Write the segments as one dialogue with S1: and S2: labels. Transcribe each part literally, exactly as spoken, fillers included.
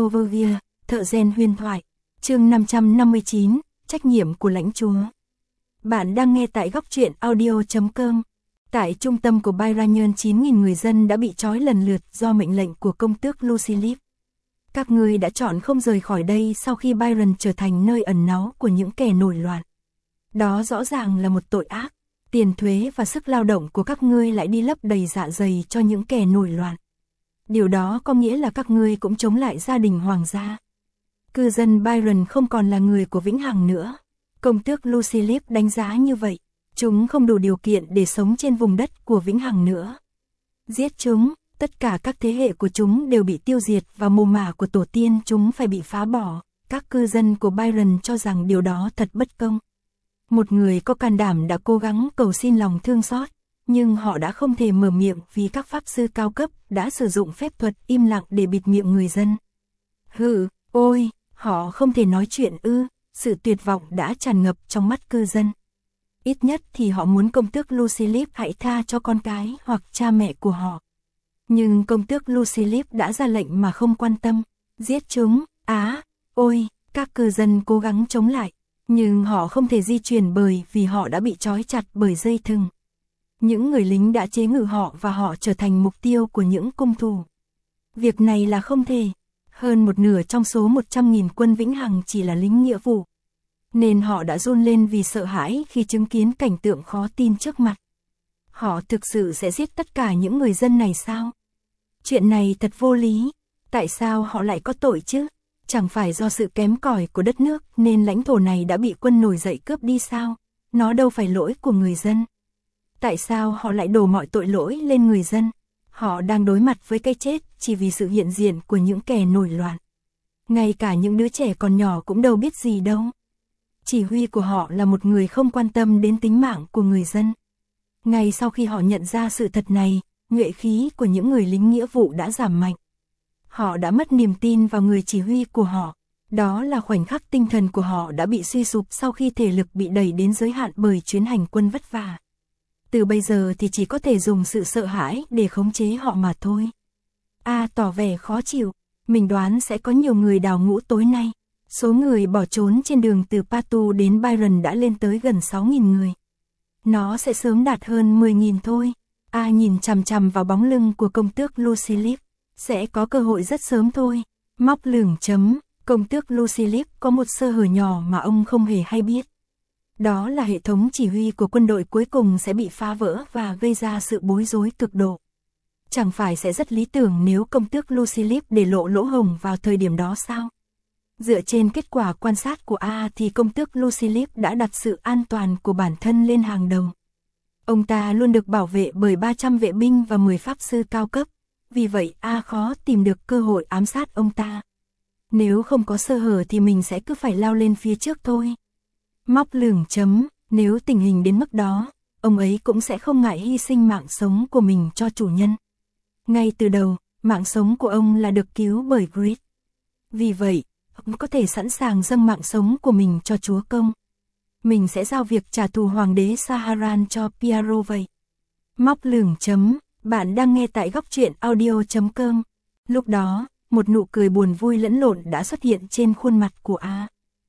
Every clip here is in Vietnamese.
S1: Overview, thợ rèn huyền thoại, chương năm trăm năm mươi chín, trách nhiệm của lãnh chúa. Bạn đang nghe tại góc truyện audio chấm com. Tại trung tâm của Byron, chín nghìn người dân đã bị trói lần lượt do mệnh lệnh của công tước Lucilius. Các ngươi đã chọn không rời khỏi đây sau khi Byron trở thành nơi ẩn náu của những kẻ nổi loạn. Đó rõ ràng là một tội ác. Tiền thuế và sức lao động của các ngươi lại đi lấp đầy dạ dày cho những kẻ nổi loạn. Điều đó có nghĩa là các ngươi cũng chống lại gia đình hoàng gia. Cư dân Byron không còn là người của vĩnh hằng nữa. Công tước Lucilius đánh giá như vậy. Chúng không đủ điều kiện để sống trên vùng đất của vĩnh hằng nữa. Giết chúng, tất cả các thế hệ của chúng đều bị tiêu diệt và mồ mả của tổ tiên chúng phải bị phá bỏ. Các cư dân của Byron cho rằng điều đó thật bất công. Một người có can đảm đã cố gắng cầu xin lòng thương xót, nhưng họ đã không thể mở miệng vì các pháp sư cao cấp đã sử dụng phép thuật im lặng để bịt miệng người dân. Hừ, ôi, họ không thể nói chuyện ư, sự tuyệt vọng đã tràn ngập trong mắt cư dân. Ít nhất thì họ muốn công tước Lucilius hãy tha cho con cái hoặc cha mẹ của họ. Nhưng công tước Lucilius đã ra lệnh mà không quan tâm, giết chúng, á, ôi, các cư dân cố gắng chống lại. Nhưng họ không thể di chuyển bởi vì họ đã bị trói chặt bởi dây thừng. Những người lính đã chế ngự họ và họ trở thành mục tiêu của những cung thủ. Việc này là không thể. Hơn một nửa trong số một trăm nghìn quân vĩnh hằng chỉ là lính nghĩa vụ. Nên họ đã run lên vì sợ hãi khi chứng kiến cảnh tượng khó tin trước mặt. Họ thực sự sẽ giết tất cả những người dân này sao? Chuyện này thật vô lý. Tại sao họ lại có tội chứ? Chẳng phải do sự kém cỏi của đất nước nên lãnh thổ này đã bị quân nổi dậy cướp đi sao? Nó đâu phải lỗi của người dân. Tại sao họ lại đổ mọi tội lỗi lên người dân? Họ đang đối mặt với cái chết chỉ vì sự hiện diện của những kẻ nổi loạn. Ngay cả những đứa trẻ còn nhỏ cũng đâu biết gì đâu. Chỉ huy của họ là một người không quan tâm đến tính mạng của người dân. Ngay sau khi họ nhận ra sự thật này, nhuệ khí của những người lính nghĩa vụ đã giảm mạnh. Họ đã mất niềm tin vào người chỉ huy của họ. Đó là khoảnh khắc tinh thần của họ đã bị suy sụp sau khi thể lực bị đẩy đến giới hạn bởi chuyến hành quân vất vả. Từ bây giờ thì chỉ có thể dùng sự sợ hãi để khống chế họ mà thôi. A tỏ vẻ khó chịu. Mình đoán sẽ có nhiều người đào ngũ tối nay. Số người bỏ trốn trên đường từ Patu đến Byron đã lên tới gần sáu nghìn người. Nó sẽ sớm đạt hơn mười nghìn thôi. A nhìn chằm chằm vào bóng lưng của công tước Lucilius. Sẽ có cơ hội rất sớm thôi. Móc lửng chấm, công tước Lucilius có một sơ hở nhỏ mà ông không hề hay biết. Đó là hệ thống chỉ huy của quân đội cuối cùng sẽ bị phá vỡ và gây ra sự bối rối cực độ. Chẳng phải sẽ rất lý tưởng nếu công tước Lucilius để lộ lỗ hổng vào thời điểm đó sao? Dựa trên kết quả quan sát của A thì công tước Lucilius đã đặt sự an toàn của bản thân lên hàng đầu. Ông ta luôn được bảo vệ bởi ba trăm vệ binh và mười pháp sư cao cấp. Vì vậy A khó tìm được cơ hội ám sát ông ta. Nếu không có sơ hở thì mình sẽ cứ phải lao lên phía trước thôi. Móc lửng chấm, nếu tình hình đến mức đó, ông ấy cũng sẽ không ngại hy sinh mạng sống của mình cho chủ nhân. Ngay từ đầu, mạng sống của ông là được cứu bởi Grid. Vì vậy, ông có thể sẵn sàng dâng mạng sống của mình cho chúa công. Mình sẽ giao việc trả thù hoàng đế Saharan cho Piero vậy. Móc lửng chấm, bạn đang nghe tại góc truyện audio chấm com. Lúc đó, một nụ cười buồn vui lẫn lộn đã xuất hiện trên khuôn mặt của A.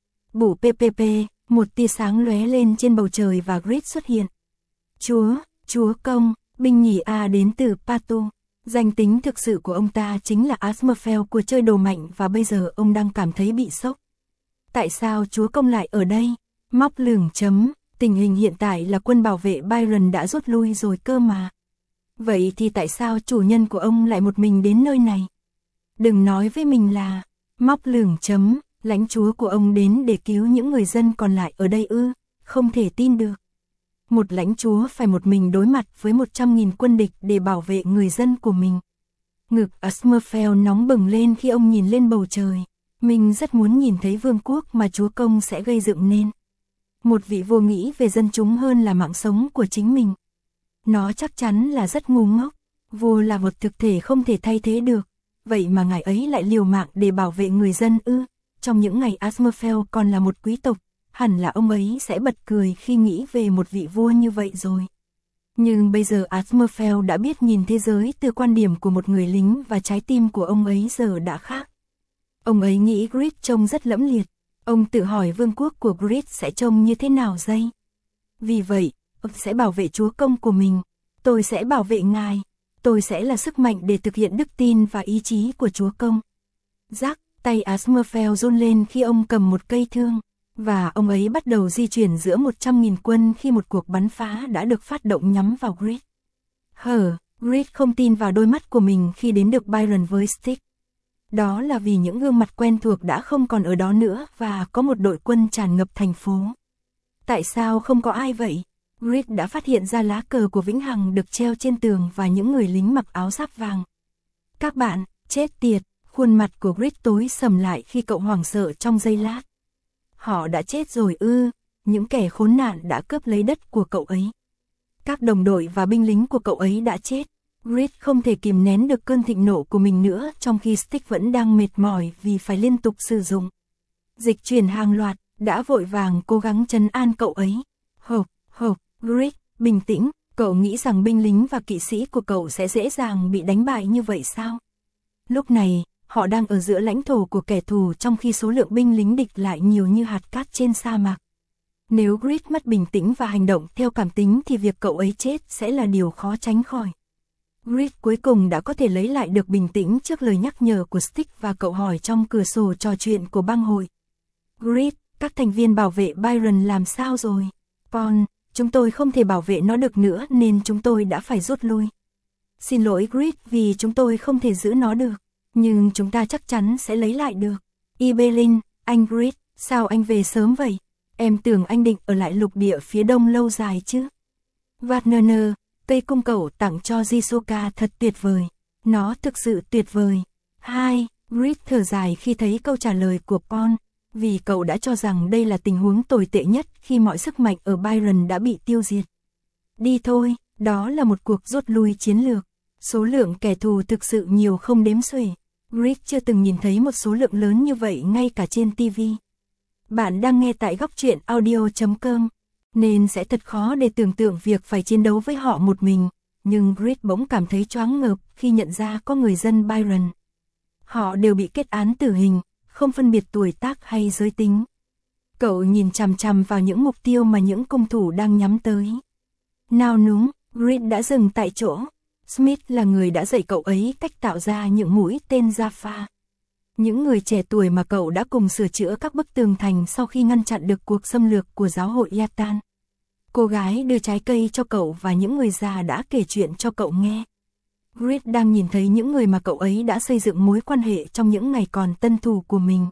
S1: Bủ pê pê pê, một tia sáng lóe lên trên bầu trời và Grid xuất hiện. Chúa, chúa công, binh nhì A đến từ Patu. Danh tính thực sự của ông ta chính là Asmerfeld của chơi đồ mạnh và bây giờ ông đang cảm thấy bị sốc. Tại sao chúa công lại ở đây? Móc lửng chấm, tình hình hiện tại là quân bảo vệ Byron đã rút lui rồi cơ mà. Vậy thì tại sao chủ nhân của ông lại một mình đến nơi này? Đừng nói với mình là, móc lửng chấm, lãnh chúa của ông đến để cứu những người dân còn lại ở đây ư, không thể tin được. Một lãnh chúa phải một mình đối mặt với một trăm nghìn quân địch để bảo vệ người dân của mình. Ngực Asmerfeld nóng bừng lên khi ông nhìn lên bầu trời. Mình rất muốn nhìn thấy vương quốc mà chúa công sẽ gây dựng nên. Một vị vua nghĩ về dân chúng hơn là mạng sống của chính mình. Nó chắc chắn là rất ngu ngốc. Vua là một thực thể không thể thay thế được. Vậy mà ngài ấy lại liều mạng để bảo vệ người dân ư. Trong những ngày Asmerfeld còn là một quý tộc, hẳn là ông ấy sẽ bật cười khi nghĩ về một vị vua như vậy rồi. Nhưng bây giờ Asmerfeld đã biết nhìn thế giới từ quan điểm của một người lính và trái tim của ông ấy giờ đã khác. Ông ấy nghĩ Grid trông rất lẫm liệt. Ông tự hỏi vương quốc của Grid sẽ trông như thế nào đây? Vì vậy, ông sẽ bảo vệ chúa công của mình. Tôi sẽ bảo vệ ngài. Tôi sẽ là sức mạnh để thực hiện đức tin và ý chí của chúa công. Jack, tay Asmerfeld run lên khi ông cầm một cây thương, và ông ấy bắt đầu di chuyển giữa một trăm nghìn quân khi một cuộc bắn phá đã được phát động nhắm vào Grid. Hờ, Grid không tin vào đôi mắt của mình khi đến được Byron với Stick. Đó là vì những gương mặt quen thuộc đã không còn ở đó nữa và có một đội quân tràn ngập thành phố. Tại sao không có ai vậy? Grid đã phát hiện ra lá cờ của Vĩnh Hằng được treo trên tường và những người lính mặc áo giáp vàng. Các bạn, chết tiệt, khuôn mặt của Grid tối sầm lại khi cậu hoảng sợ trong giây lát. Họ đã chết rồi ư, những kẻ khốn nạn đã cướp lấy đất của cậu ấy. Các đồng đội và binh lính của cậu ấy đã chết. Grid không thể kìm nén được cơn thịnh nộ của mình nữa trong khi Stick vẫn đang mệt mỏi vì phải liên tục sử dụng dịch chuyển hàng loạt, đã vội vàng cố gắng trấn an cậu ấy. Hộp, hộp, Grid, bình tĩnh, cậu nghĩ rằng binh lính và kỵ sĩ của cậu sẽ dễ dàng bị đánh bại như vậy sao? Lúc này, họ đang ở giữa lãnh thổ của kẻ thù trong khi số lượng binh lính địch lại nhiều như hạt cát trên sa mạc. Nếu Grid mất bình tĩnh và hành động theo cảm tính thì việc cậu ấy chết sẽ là điều khó tránh khỏi. Grid cuối cùng đã có thể lấy lại được bình tĩnh trước lời nhắc nhở của Stick và cậu hỏi trong cửa sổ trò chuyện của bang hội. Grid, các thành viên bảo vệ Byron làm sao rồi? Paul, chúng tôi không thể bảo vệ nó được nữa nên chúng tôi đã phải rút lui. Xin lỗi Grid vì chúng tôi không thể giữ nó được, nhưng chúng ta chắc chắn sẽ lấy lại được. Ibelin, anh Grid, sao anh về sớm vậy? Em tưởng anh định ở lại lục địa phía đông lâu dài chứ? Wagner, cây cung cẩu tặng cho Jisoka thật tuyệt vời. Nó thực sự tuyệt vời. Hai, Grid thở dài khi thấy câu trả lời của Paul, vì cậu đã cho rằng đây là tình huống tồi tệ nhất khi mọi sức mạnh ở Byron đã bị tiêu diệt. Đi thôi, đó là một cuộc rút lui chiến lược. Số lượng kẻ thù thực sự nhiều không đếm xuể. Grid chưa từng nhìn thấy một số lượng lớn như vậy ngay cả trên ti vi. Bạn đang nghe tại góc truyện audio chấm com, nên sẽ thật khó để tưởng tượng việc phải chiến đấu với họ một mình, nhưng Grid bỗng cảm thấy choáng ngợp khi nhận ra có người dân Byron. Họ đều bị kết án tử hình, không phân biệt tuổi tác hay giới tính. Cậu nhìn chằm chằm vào những mục tiêu mà những cung thủ đang nhắm tới. Nào núng, Grid đã dừng tại chỗ. Smith là người đã dạy cậu ấy cách tạo ra những mũi tên Jaffa. Những người trẻ tuổi mà cậu đã cùng sửa chữa các bức tường thành sau khi ngăn chặn được cuộc xâm lược của giáo hội Yatan. Cô gái đưa trái cây cho cậu và những người già đã kể chuyện cho cậu nghe. Grid đang nhìn thấy những người mà cậu ấy đã xây dựng mối quan hệ trong những ngày còn tân thù của mình.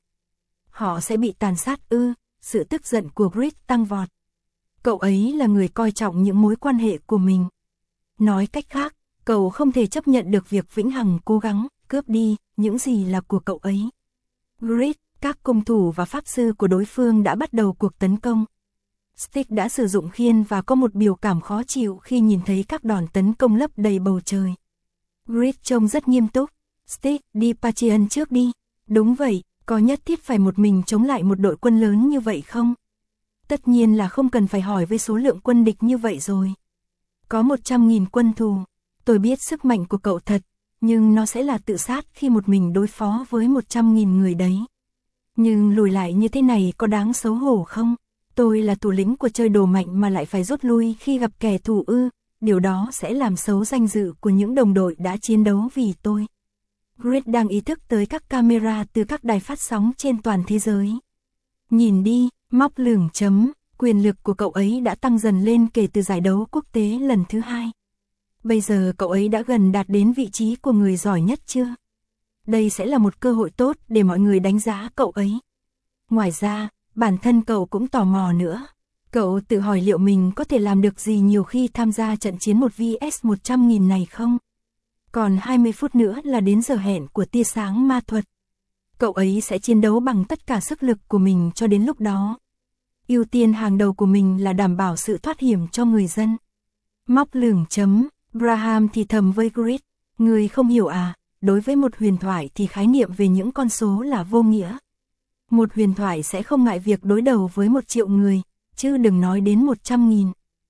S1: Họ sẽ bị tàn sát ư, sự tức giận của Grid tăng vọt. Cậu ấy là người coi trọng những mối quan hệ của mình. Nói cách khác, cậu không thể chấp nhận được việc Vĩnh Hằng cố gắng cướp đi những gì là của cậu ấy. Grid, các cung thủ và pháp sư của đối phương đã bắt đầu cuộc tấn công. Stick đã sử dụng khiên và có một biểu cảm khó chịu khi nhìn thấy các đòn tấn công lấp đầy bầu trời. Grid trông rất nghiêm túc. Stick, đi Patreon trước đi. Đúng vậy, có nhất thiết phải một mình chống lại một đội quân lớn như vậy không? Tất nhiên là không cần phải hỏi với số lượng quân địch như vậy rồi. Có một trăm nghìn quân thù. Tôi biết sức mạnh của cậu thật, nhưng nó sẽ là tự sát khi một mình đối phó với một trăm nghìn người đấy. Nhưng lùi lại như thế này có đáng xấu hổ không? Tôi là thủ lĩnh của chơi đồ mạnh mà lại phải rút lui khi gặp kẻ thù ư, điều đó sẽ làm xấu danh dự của những đồng đội đã chiến đấu vì tôi. Grid đang ý thức tới các camera từ các đài phát sóng trên toàn thế giới. Nhìn đi, móc lửng chấm, quyền lực của cậu ấy đã tăng dần lên kể từ giải đấu quốc tế lần thứ hai. Bây giờ cậu ấy đã gần đạt đến vị trí của người giỏi nhất chưa? Đây sẽ là một cơ hội tốt để mọi người đánh giá cậu ấy. Ngoài ra, bản thân cậu cũng tò mò nữa. Cậu tự hỏi liệu mình có thể làm được gì nhiều khi tham gia trận chiến một vs một trăm nghìn này không? Còn hai mươi phút nữa là đến giờ hẹn của tia sáng ma thuật. Cậu ấy sẽ chiến đấu bằng tất cả sức lực của mình cho đến lúc đó. Ưu tiên hàng đầu của mình là đảm bảo sự thoát hiểm cho người dân. Móc lửng chấm, Braham thì thầm với Grid, người không hiểu à, đối với một huyền thoại thì khái niệm về những con số là vô nghĩa. Một huyền thoại sẽ không ngại việc đối đầu với một triệu người, chứ đừng nói đến một trăm nghìn.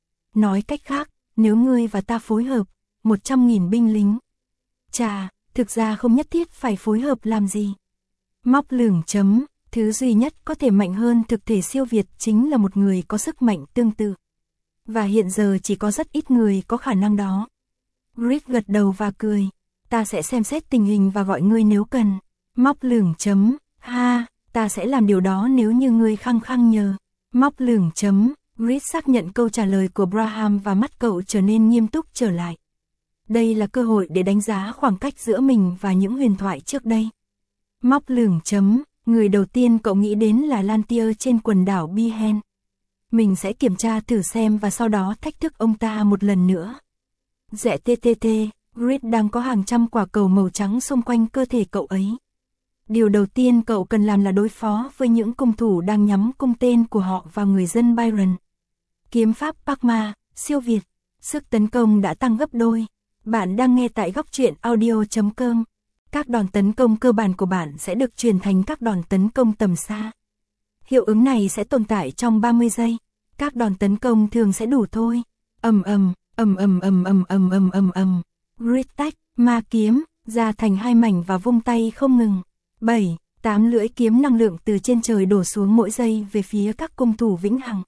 S1: Nói cách khác, nếu ngươi và ta phối hợp, một trăm nghìn binh lính. Chà, thực ra không nhất thiết phải phối hợp làm gì. Móc lửng chấm, thứ duy nhất có thể mạnh hơn thực thể siêu việt chính là một người có sức mạnh tương tự. Và hiện giờ chỉ có rất ít người có khả năng đó. Reed gật đầu và cười. Ta sẽ xem xét tình hình và gọi ngươi nếu cần. Móc lửng chấm, ha, ta sẽ làm điều đó nếu như ngươi khăng khăng nhờ. Móc lửng chấm, Reed xác nhận câu trả lời của Braham và mắt cậu trở nên nghiêm túc trở lại. Đây là cơ hội để đánh giá khoảng cách giữa mình và những huyền thoại trước đây. Móc lửng chấm, người đầu tiên cậu nghĩ đến là Lantier trên quần đảo Bihen. Mình sẽ kiểm tra thử xem và sau đó thách thức ông ta một lần nữa. Dẹ tê tê tê, Reed đang có hàng trăm quả cầu màu trắng xung quanh cơ thể cậu ấy. Điều đầu tiên cậu cần làm là đối phó với những cung thủ đang nhắm cung tên của họ vào người dân Byron. Kiếm pháp Parkma, siêu việt, sức tấn công đã tăng gấp đôi. Bạn đang nghe tại góc truyện audio chấm com. Các đòn tấn công cơ bản của bạn sẽ được chuyển thành các đòn tấn công tầm xa. Hiệu ứng này sẽ tồn tại trong ba mươi giây. Các đòn tấn công thường sẽ đủ thôi. Ầm ầm, ầm ầm ầm ầm ầm ầm ầm ầm. Reed tách ma kiếm ra thành hai mảnh và vung tay không ngừng. bảy, tám lưỡi kiếm năng lượng từ trên trời đổ xuống mỗi giây về phía các cung thủ vĩnh hằng.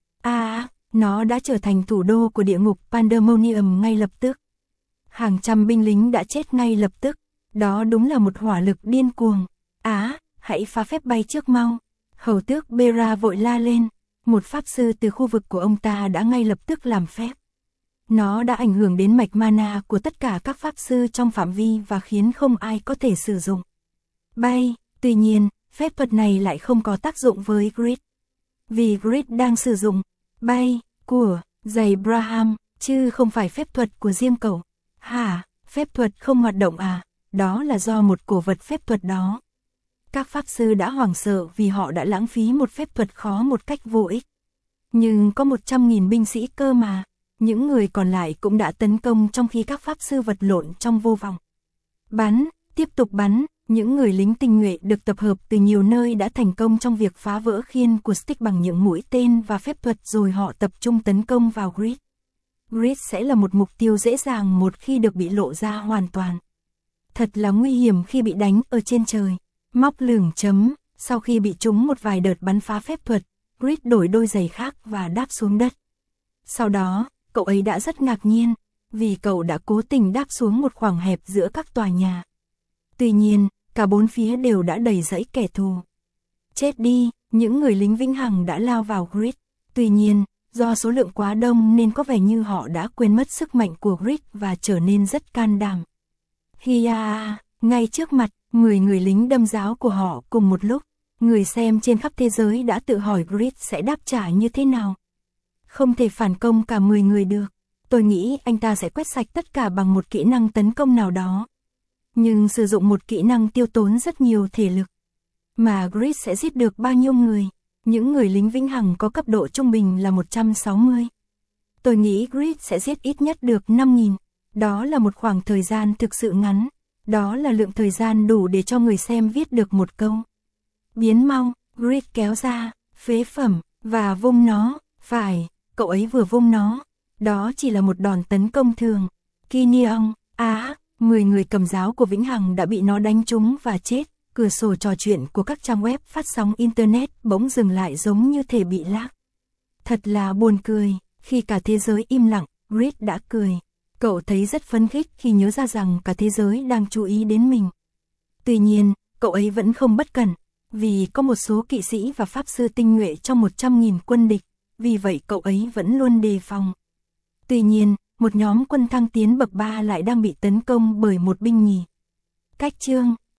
S1: À, nó đã trở thành thủ đô của địa ngục Pandemonium ngay lập tức. Hàng trăm binh lính đã chết ngay lập tức. Đó đúng là một hỏa lực điên cuồng. Á, hãy phá phép bay trước mau. Hầu tước Bera vội la lên. Một pháp sư từ khu vực của ông ta đã ngay lập tức làm phép. Nó đã ảnh hưởng đến mạch mana của tất cả các pháp sư trong phạm vi và khiến không ai có thể sử dụng. Bay, tuy nhiên, phép thuật này lại không có tác dụng với Reed. Vì Reed đang sử dụng bay của giày Braham, chứ không phải phép thuật của riêng cậu. Hả, phép thuật không hoạt động à? Đó là do một cổ vật phép thuật đó. Các pháp sư đã hoảng sợ vì họ đã lãng phí một phép thuật khó một cách vô ích. Nhưng có một trăm nghìn binh sĩ cơ mà. Những người còn lại cũng đã tấn công trong khi các pháp sư vật lộn trong vô vọng. Bắn, tiếp tục bắn, những người lính tinh nhuệ được tập hợp từ nhiều nơi đã thành công trong việc phá vỡ khiên của stick bằng những mũi tên và phép thuật rồi họ tập trung tấn công vào Reed. Reed sẽ là một mục tiêu dễ dàng một khi được bị lộ ra hoàn toàn. Thật là nguy hiểm khi bị đánh ở trên trời. Móc lửng chấm, sau khi bị trúng một vài đợt bắn phá phép thuật, Reed đổi đôi giày khác và đáp xuống đất. Sau đó, cậu ấy đã rất ngạc nhiên, vì cậu đã cố tình đáp xuống một khoảng hẹp giữa các tòa nhà. Tuy nhiên, cả bốn phía đều đã đầy rẫy kẻ thù. Chết đi, những người lính vĩnh hằng đã lao vào Reed. Tuy nhiên, do số lượng quá đông nên có vẻ như họ đã quên mất sức mạnh của Reed và trở nên rất can đảm. Hia, ngay trước mặt, mười người lính đâm giáo của họ cùng một lúc. Người xem trên khắp thế giới đã tự hỏi Reed sẽ đáp trả như thế nào. Không thể phản công cả mười người được. Tôi nghĩ anh ta sẽ quét sạch tất cả bằng một kỹ năng tấn công nào đó. Nhưng sử dụng một kỹ năng tiêu tốn rất nhiều thể lực. Mà Reed sẽ giết được bao nhiêu người? Những người lính vĩnh hằng có cấp độ trung bình là một trăm sáu mươi. Tôi nghĩ Reed sẽ giết ít nhất được năm nghìn. Đó là một khoảng thời gian thực sự ngắn. Đó là lượng thời gian đủ để cho người xem viết được một câu. Biến mau, Reed kéo ra, phế phẩm, và vung nó. Phải, cậu ấy vừa vung nó. Đó chỉ là một đòn tấn công thường. Kinion, á, mười người cầm giáo của Vĩnh Hằng đã bị nó đánh trúng và chết. Cửa sổ trò chuyện của các trang web phát sóng Internet bỗng dừng lại giống như thể bị lag. Thật là buồn cười, khi cả thế giới im lặng, Reed đã cười. Cậu thấy rất phấn khích khi nhớ ra rằng cả thế giới đang chú ý đến mình. Tuy nhiên, cậu ấy vẫn không bất cẩn, vì có một số kỵ sĩ và pháp sư tinh nhuệ trong một trăm nghìn quân địch, vì vậy cậu ấy vẫn luôn đề phòng. Tuy nhiên, một nhóm quân thăng tiến bậc ba lại đang bị tấn công bởi một binh nhì. Cách chương